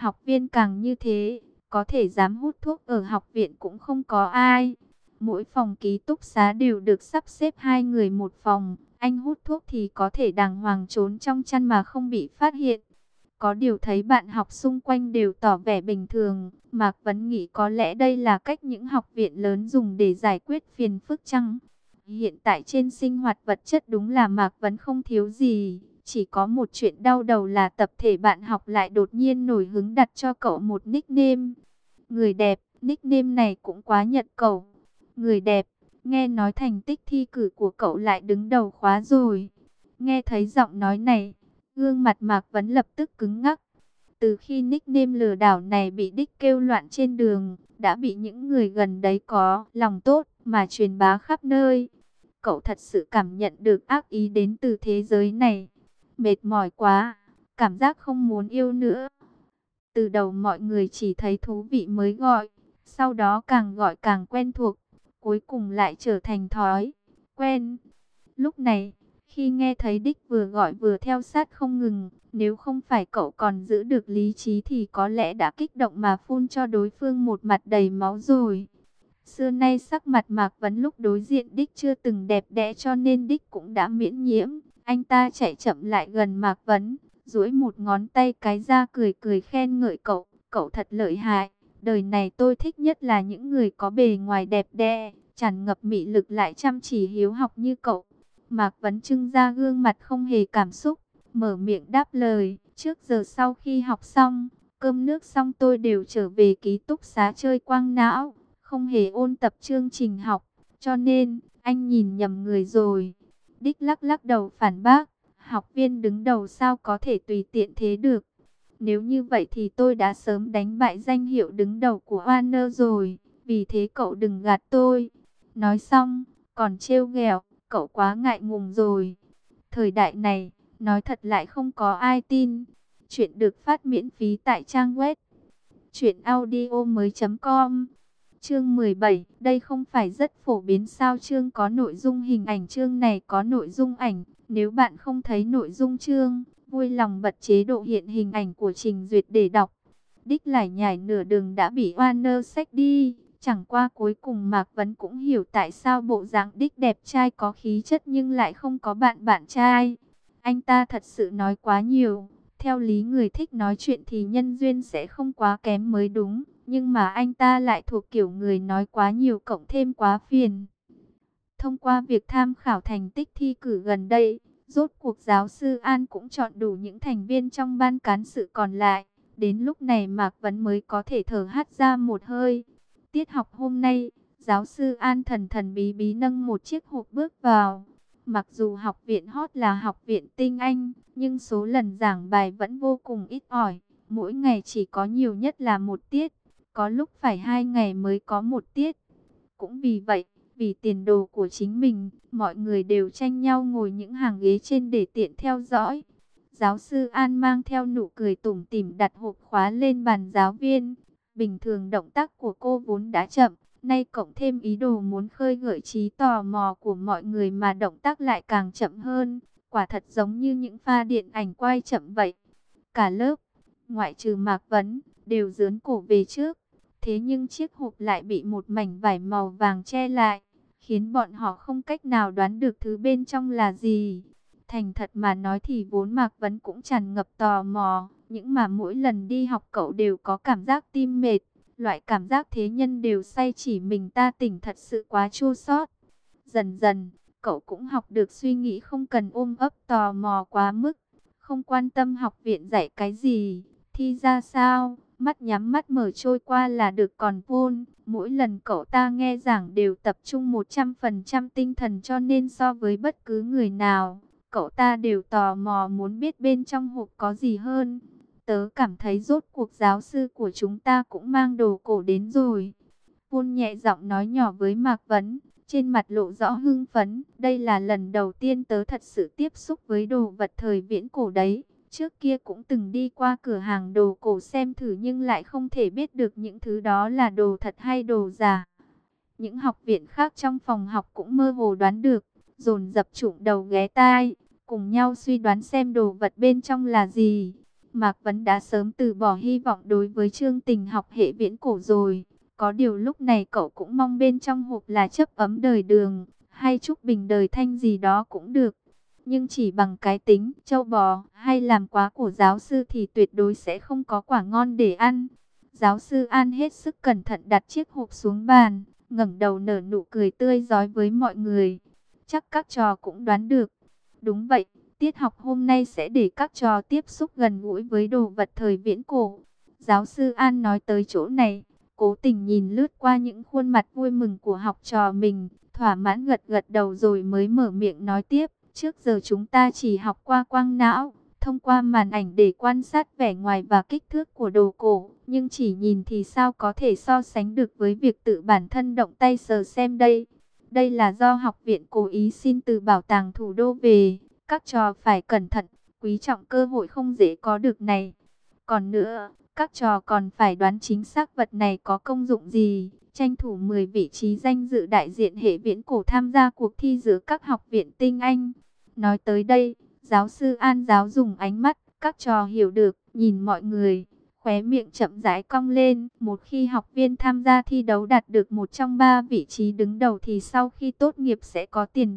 Học viên càng như thế, có thể dám hút thuốc ở học viện cũng không có ai. Mỗi phòng ký túc xá đều được sắp xếp 2 người một phòng. Anh hút thuốc thì có thể đàng hoàng trốn trong chăn mà không bị phát hiện. Có điều thấy bạn học xung quanh đều tỏ vẻ bình thường, Mạc Vấn nghĩ có lẽ đây là cách những học viện lớn dùng để giải quyết phiền phức chăng? Hiện tại trên sinh hoạt vật chất đúng là Mạc Vấn không thiếu gì, chỉ có một chuyện đau đầu là tập thể bạn học lại đột nhiên nổi hứng đặt cho cậu một nickname. Người đẹp, nickname này cũng quá Nhật cậu. Người đẹp, nghe nói thành tích thi cử của cậu lại đứng đầu khóa rồi. Nghe thấy giọng nói này, gương mặt Mạc Vấn lập tức cứng ngắc. Từ khi nickname lừa đảo này bị đích kêu loạn trên đường, đã bị những người gần đấy có lòng tốt mà truyền bá khắp nơi. Cậu thật sự cảm nhận được ác ý đến từ thế giới này. Mệt mỏi quá, cảm giác không muốn yêu nữa. Từ đầu mọi người chỉ thấy thú vị mới gọi, sau đó càng gọi càng quen thuộc, cuối cùng lại trở thành thói quen. Lúc này, khi nghe thấy đích vừa gọi vừa theo sát không ngừng, nếu không phải cậu còn giữ được lý trí thì có lẽ đã kích động mà phun cho đối phương một mặt đầy máu rồi. Xưa nay sắc mặt Mạc Vấn lúc đối diện đích chưa từng đẹp đẽ cho nên đích cũng đã miễn nhiễm. Anh ta chạy chậm lại gần Mạc Vấn, duỗi một ngón tay cái ra cười cười khen ngợi cậu. Cậu thật lợi hại, đời này tôi thích nhất là những người có bề ngoài đẹp đẽ, tràn ngập mị lực lại chăm chỉ hiếu học như cậu. Mạc Vấn trưng ra gương mặt không hề cảm xúc, mở miệng đáp lời. Trước giờ sau khi học xong, cơm nước xong tôi đều trở về ký túc xá chơi quang não, không hề ôn tập chương trình học, cho nên, anh nhìn nhầm người rồi. Đích lắc lắc đầu phản bác, học viên đứng đầu sao có thể tùy tiện thế được. Nếu như vậy thì tôi đã sớm đánh bại danh hiệu đứng đầu của Warner rồi, vì thế cậu đừng gạt tôi. Nói xong, còn trêu ghẹo, cậu quá ngại ngùng rồi. Thời đại này, nói thật lại không có ai tin. Chuyện được phát miễn phí tại trang web truyệnaudiomoi.com. Chương 17, đây không phải rất phổ biến sao? Chương có nội dung hình ảnh. Chương này có nội dung ảnh. Nếu bạn không thấy nội dung chương, vui lòng bật chế độ hiện hình ảnh của trình duyệt để đọc. Đích lải nhải nửa đường đã bị Warner xách đi. Chẳng qua cuối cùng Mạc Vấn cũng hiểu tại sao bộ dáng đích đẹp trai có khí chất nhưng lại không có bạn trai. Anh ta thật sự nói quá nhiều. Theo lý người thích nói chuyện thì nhân duyên sẽ không quá kém mới đúng. Nhưng mà anh ta lại thuộc kiểu người nói quá nhiều cộng thêm quá phiền. Thông qua việc tham khảo thành tích thi cử gần đây, rốt cuộc giáo sư An cũng chọn đủ những thành viên trong ban cán sự còn lại. Đến lúc này Mạc Vấn mới có thể thở hắt ra một hơi. Tiết học hôm nay, giáo sư An thần thần bí bí nâng một chiếc hộp bước vào. Mặc dù học viện hot là học viện tinh anh, nhưng số lần giảng bài vẫn vô cùng ít ỏi. Mỗi ngày chỉ có nhiều nhất là một tiết, có lúc phải 2 ngày mới có một tiết. Cũng vì vậy, vì tiền đồ của chính mình, mọi người đều tranh nhau ngồi những hàng ghế trên để tiện theo dõi. Giáo sư An mang theo nụ cười tủm tỉm đặt hộp khóa lên bàn giáo viên. Bình thường động tác của cô vốn đã chậm, nay cộng thêm ý đồ muốn khơi gợi trí tò mò của mọi người mà động tác lại càng chậm hơn. Quả thật giống như những pha điện ảnh quay chậm vậy. Cả lớp, ngoại trừ Mạc Vấn, đều dướn cổ về trước. Thế nhưng chiếc hộp lại bị một mảnh vải màu vàng che lại, khiến bọn họ không cách nào đoán được thứ bên trong là gì. Thành thật mà nói thì vốn Mạc Vấn cũng tràn ngập tò mò, nhưng mà mỗi lần đi học cậu đều có cảm giác tim mệt. Loại cảm giác thế nhân đều say chỉ mình ta tỉnh thật sự quá chua xót. Dần dần, cậu cũng học được suy nghĩ không cần ôm ấp tò mò quá mức, không quan tâm học viện dạy cái gì, thi ra sao, mắt nhắm mắt mở trôi qua là được còn vôn. Mỗi lần cậu ta nghe giảng đều tập trung 100% tinh thần cho nên so với bất cứ người nào, cậu ta đều tò mò muốn biết bên trong hộp có gì hơn. Tớ cảm thấy rốt cuộc giáo sư của chúng ta cũng mang đồ cổ đến rồi. Vôn nhẹ giọng nói nhỏ với Mạc Vấn, trên mặt lộ rõ hưng phấn. Đây là lần đầu tiên tớ thật sự tiếp xúc với đồ vật thời viễn cổ đấy. Trước kia cũng từng đi qua cửa hàng đồ cổ xem thử nhưng lại không thể biết được những thứ đó là đồ thật hay đồ giả. Những học viện khác trong phòng học cũng mơ hồ đoán được, dồn dập chụm đầu ghé tai, cùng nhau suy đoán xem đồ vật bên trong là gì. Mạc Vấn đã sớm từ bỏ hy vọng đối với chương trình học hệ viễn cổ rồi. Có điều lúc này cậu cũng mong bên trong hộp là chấp ấm đời Đường, hay chúc bình đời Thanh gì đó cũng được. Nhưng chỉ bằng cái tính trâu bò hay làm quá của giáo sư thì tuyệt đối sẽ không có quả ngon để ăn. Giáo sư An hết sức cẩn thận đặt chiếc hộp xuống bàn, ngẩng đầu nở nụ cười tươi rói với mọi người. Chắc các trò cũng đoán được. Đúng vậy, tiết học hôm nay sẽ để các trò tiếp xúc gần gũi với đồ vật thời viễn cổ. Giáo sư An nói tới chỗ này, cố tình nhìn lướt qua những khuôn mặt vui mừng của học trò mình, thỏa mãn gật gật đầu rồi mới mở miệng nói tiếp. Trước giờ chúng ta chỉ học qua quang não, thông qua màn ảnh để quan sát vẻ ngoài và kích thước của đồ cổ, nhưng chỉ nhìn thì sao có thể so sánh được với việc tự bản thân động tay sờ xem đây. Đây là do học viện cố ý xin từ bảo tàng thủ đô về, các trò phải cẩn thận, quý trọng cơ hội không dễ có được này. Còn nữa, các trò còn phải đoán chính xác vật này có công dụng gì, tranh thủ 10 vị trí danh dự đại diện hệ viễn cổ tham gia cuộc thi giữa các học viện tinh anh. Nói tới đây, giáo sư An giáo dùng ánh mắt, các trò hiểu được, nhìn mọi người, khóe miệng chậm rãi cong lên. Một khi học viên tham gia thi đấu đạt được một trong 3 vị trí đứng đầu thì sau khi tốt nghiệp sẽ có tiền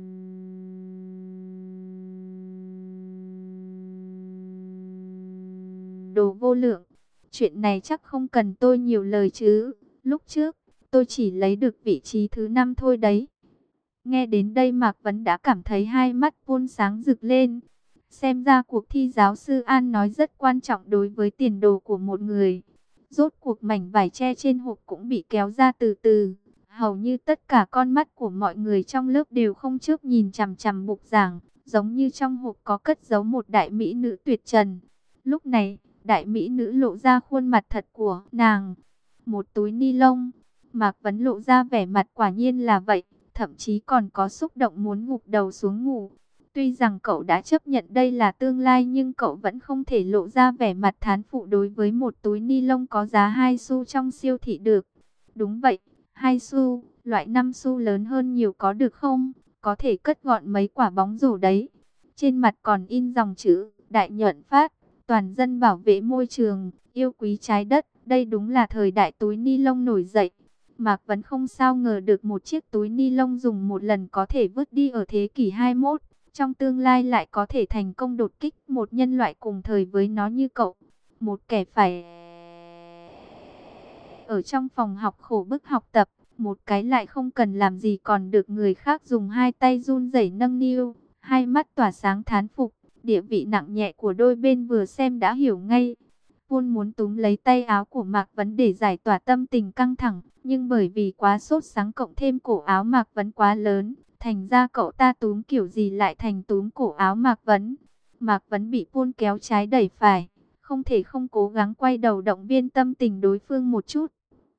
đồ vô lượng. Chuyện này chắc không cần tôi nhiều lời chứ. Lúc trước, tôi chỉ lấy được vị trí thứ 5 thôi đấy. Nghe đến đây Mạc Vấn đã cảm thấy hai mắt Pôn sáng rực lên. Xem ra cuộc thi giáo sư An nói rất quan trọng đối với tiền đồ của một người. Rốt cuộc mảnh vải che trên hộp cũng bị kéo ra từ từ. Hầu như tất cả con mắt của mọi người trong lớp đều không chớp nhìn chằm chằm bục giảng, giống như trong hộp có cất giấu một đại mỹ nữ tuyệt trần. Lúc này, đại mỹ nữ lộ ra khuôn mặt thật của nàng. Một túi ni lông. Mạc Vấn lộ ra vẻ mặt quả nhiên là vậy, thậm chí còn có xúc động muốn gục đầu xuống ngủ. Tuy rằng cậu đã chấp nhận đây là tương lai nhưng cậu vẫn không thể lộ ra vẻ mặt thán phụ đối với một túi ni lông có giá 2 xu trong siêu thị được. Đúng vậy, 2 xu, loại 5 xu lớn hơn nhiều có được không? Có thể cất gọn mấy quả bóng rổ đấy. Trên mặt còn in dòng chữ Đại Nhuận Phát, toàn dân bảo vệ môi trường, yêu quý trái đất. Đây đúng là thời đại túi ni lông nổi dậy. Mạc Vấn không sao ngờ được một chiếc túi ni lông dùng một lần có thể vứt đi ở thế kỷ 21. Trong tương lai lại có thể thành công đột kích một nhân loại cùng thời với nó như cậu. Một kẻ phải ở trong phòng học khổ bức học tập, một cái lại không cần làm gì còn được người khác dùng hai tay run rẩy nâng niu, hai mắt tỏa sáng thán phục. Địa vị nặng nhẹ của đôi bên vừa xem đã hiểu ngay. Pôn muốn túm lấy tay áo của Mạc Vấn để giải tỏa tâm tình căng thẳng, nhưng bởi vì quá sốt sắng cộng thêm cổ áo Mạc Vấn quá lớn, thành ra cậu ta túm kiểu gì lại thành túm cổ áo Mạc Vấn. Mạc Vấn bị Pôn kéo trái đẩy phải, không thể không cố gắng quay đầu động viên tâm tình đối phương một chút.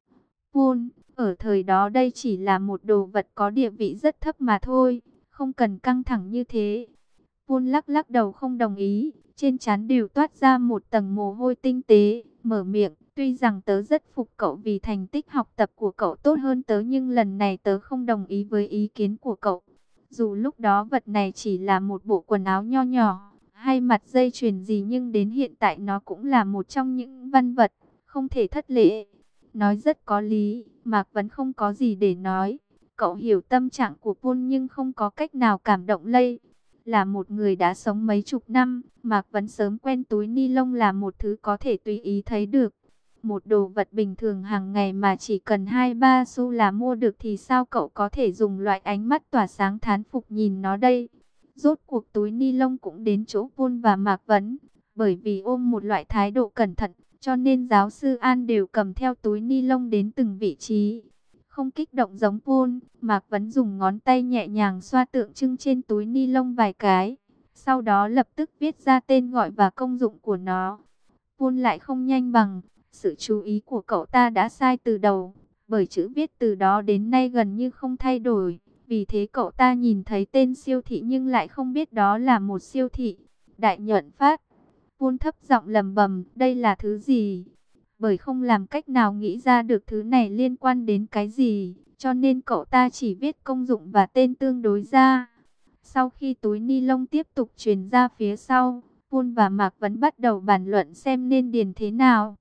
Pôn, ở thời đó đây chỉ là một đồ vật có địa vị rất thấp mà thôi, không cần căng thẳng như thế. Pôn lắc lắc đầu không đồng ý, trên trán đều toát ra một tầng mồ hôi tinh tế, mở miệng. Tuy rằng tớ rất phục cậu vì thành tích học tập của cậu tốt hơn tớ, nhưng lần này tớ không đồng ý với ý kiến của cậu. Dù lúc đó vật này chỉ là một bộ quần áo nho nhỏ, hay mặt dây chuyền gì, nhưng đến hiện tại nó cũng là một trong những văn vật, không thể thất lễ. Nói rất có lý, Mạc Vấn không có gì để nói. Cậu hiểu tâm trạng của Pôn nhưng không có cách nào cảm động lây. Là một người đã sống mấy chục năm, Mạc Vấn sớm quen túi ni lông là một thứ có thể tùy ý thấy được. Một đồ vật bình thường hàng ngày mà chỉ cần 2-3 xu là mua được thì sao cậu có thể dùng loại ánh mắt tỏa sáng thán phục nhìn nó đây. Rốt cuộc túi ni lông cũng đến chỗ Pôn và Mạc Vấn. Bởi vì ôm một loại thái độ cẩn thận, cho nên giáo sư An đều cầm theo túi ni lông đến từng vị trí. Không kích động giống Pôn, Mạc Vấn dùng ngón tay nhẹ nhàng xoa tượng trưng trên túi ni lông vài cái. Sau đó lập tức viết ra tên gọi và công dụng của nó. Pôn lại không nhanh bằng. Sự chú ý của cậu ta đã sai từ đầu, bởi chữ viết từ đó đến nay gần như không thay đổi. Vì thế cậu ta nhìn thấy tên siêu thị nhưng lại không biết đó là một siêu thị. Đại Nhuận Phát. Pôn thấp giọng lẩm bẩm, đây là thứ gì? Bởi không làm cách nào nghĩ ra được thứ này liên quan đến cái gì, cho nên cậu ta chỉ viết công dụng và tên tương đối ra. Sau khi túi ni lông tiếp tục truyền ra phía sau, Paul và Mạc Vấn bắt đầu bàn luận xem nên điền thế nào.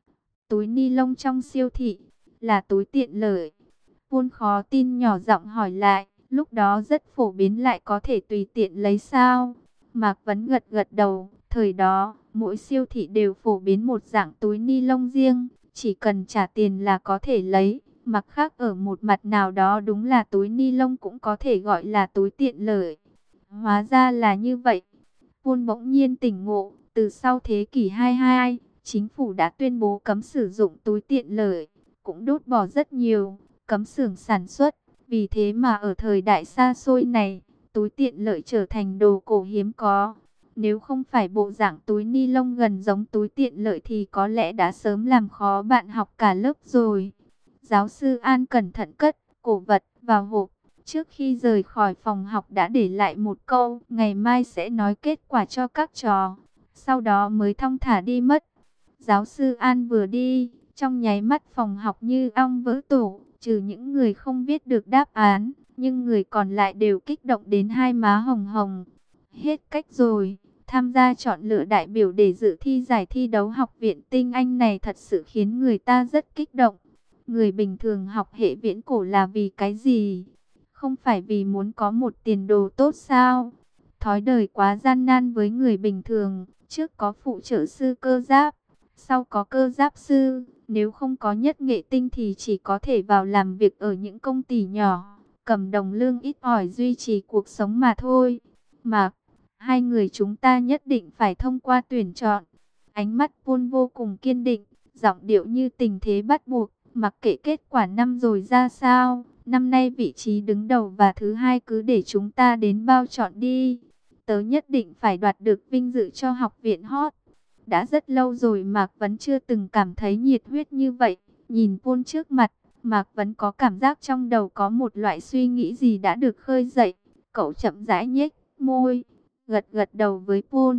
Túi ni lông trong siêu thị là túi tiện lợi. Paul khó tin nhỏ giọng hỏi lại, lúc đó rất phổ biến lại có thể tùy tiện lấy sao? Mạc Vấn gật gật đầu, thời đó, mỗi siêu thị đều phổ biến một dạng túi ni lông riêng, chỉ cần trả tiền là có thể lấy. Mặt khác ở một mặt nào đó đúng là túi ni lông cũng có thể gọi là túi tiện lợi. Hóa ra là như vậy. Paul bỗng nhiên tỉnh ngộ, từ sau thế kỷ 22, chính phủ đã tuyên bố cấm sử dụng túi tiện lợi, cũng đốt bỏ rất nhiều, cấm xưởng sản xuất. Vì thế mà ở thời đại xa xôi này, túi tiện lợi trở thành đồ cổ hiếm có. Nếu không phải bộ dạng túi ni lông gần giống túi tiện lợi thì có lẽ đã sớm làm khó bạn học cả lớp rồi. Giáo sư An cẩn thận cất cổ vật vào hộp. Trước khi rời khỏi phòng học đã để lại một câu, ngày mai sẽ nói kết quả cho các trò. Sau đó mới thong thả đi mất. Giáo sư An vừa đi, trong nháy mắt phòng học như ong vỡ tổ, trừ những người không viết được đáp án, nhưng người còn lại đều kích động đến hai má hồng hồng. Hết cách rồi, tham gia chọn lựa đại biểu để dự thi giải thi đấu học viện tinh Anh này thật sự khiến người ta rất kích động. Người bình thường học hệ viễn cổ là vì cái gì? Không phải vì muốn có một tiền đồ tốt sao? Thói đời quá gian nan với người bình thường, trước có phụ trợ sư cơ giáp, sau có cơ giáp sư, nếu không có nhất nghệ tinh thì chỉ có thể vào làm việc ở những công ty nhỏ, cầm đồng lương ít ỏi duy trì cuộc sống mà thôi. Mà hai người chúng ta nhất định phải thông qua tuyển chọn. Ánh mắt Paul vô cùng kiên định, giọng điệu như tình thế bắt buộc, mặc kệ kết quả năm rồi ra sao. Năm nay vị trí đứng đầu và thứ hai cứ để chúng ta đến bao chọn đi. Tớ nhất định phải đoạt được vinh dự cho học viện hot. Đã rất lâu rồi Mạc Vấn chưa từng cảm thấy nhiệt huyết như vậy. Nhìn Paul trước mặt, Mạc Vấn có cảm giác trong đầu có một loại suy nghĩ gì đã được khơi dậy. Cậu chậm rãi nhếch môi, gật gật đầu với Paul.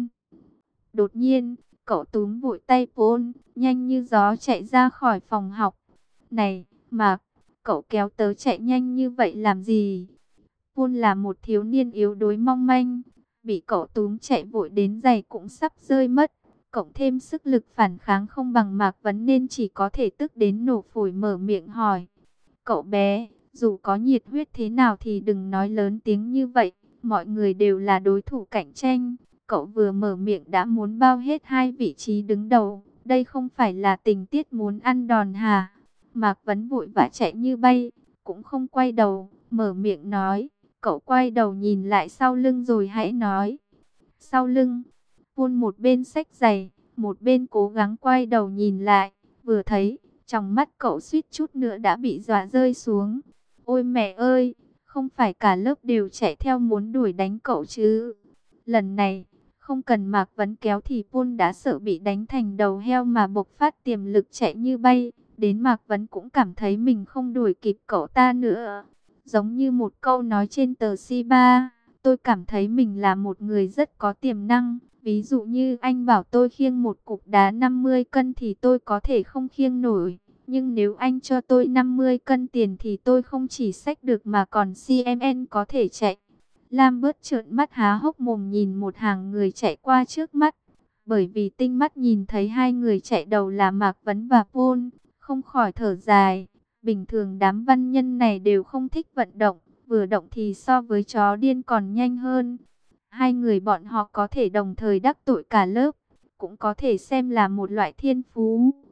Đột nhiên, cậu túm vội tay Paul, nhanh như gió chạy ra khỏi phòng học. Này, Mạc, cậu kéo tớ chạy nhanh như vậy làm gì? Paul là một thiếu niên yếu đuối mong manh, bị cậu túm chạy vội đến giày cũng sắp rơi mất. Cộng thêm sức lực phản kháng không bằng Mạc Vấn nên chỉ có thể tức đến nổ phổi mở miệng hỏi. Cậu bé, dù có nhiệt huyết thế nào thì đừng nói lớn tiếng như vậy, mọi người đều là đối thủ cạnh tranh. Cậu vừa mở miệng đã muốn bao hết hai vị trí đứng đầu, đây không phải là tình tiết muốn ăn đòn hả? Mạc Vấn vội vã chạy như bay, cũng không quay đầu, mở miệng nói. Cậu quay đầu nhìn lại sau lưng rồi hãy nói. Sau lưng, Paul một bên xách giày, một bên cố gắng quay đầu nhìn lại, vừa thấy, trong mắt cậu suýt chút nữa đã bị dọa rơi xuống. Ôi mẹ ơi, không phải cả lớp đều chạy theo muốn đuổi đánh cậu chứ? Lần này, không cần Mạc Vấn kéo thì Paul đã sợ bị đánh thành đầu heo mà bộc phát tiềm lực chạy như bay. Đến Mạc Vấn cũng cảm thấy mình không đuổi kịp cậu ta nữa. Giống như một câu nói trên tờ C3, tôi cảm thấy mình là một người rất có tiềm năng. Ví dụ như anh bảo tôi khiêng một cục đá 50 cân thì tôi có thể không khiêng nổi. Nhưng nếu anh cho tôi 50 cân tiền thì tôi không chỉ xách được mà còn CMN có thể chạy. Lambert trợn mắt há hốc mồm nhìn một hàng người chạy qua trước mắt. Bởi vì tinh mắt nhìn thấy hai người chạy đầu là Mạc Vấn và Paul, không khỏi thở dài. Bình thường đám văn nhân này đều không thích vận động, vừa động thì so với chó điên còn nhanh hơn. Hai người bọn họ có thể đồng thời đắc tội cả lớp, cũng có thể xem là một loại thiên phú.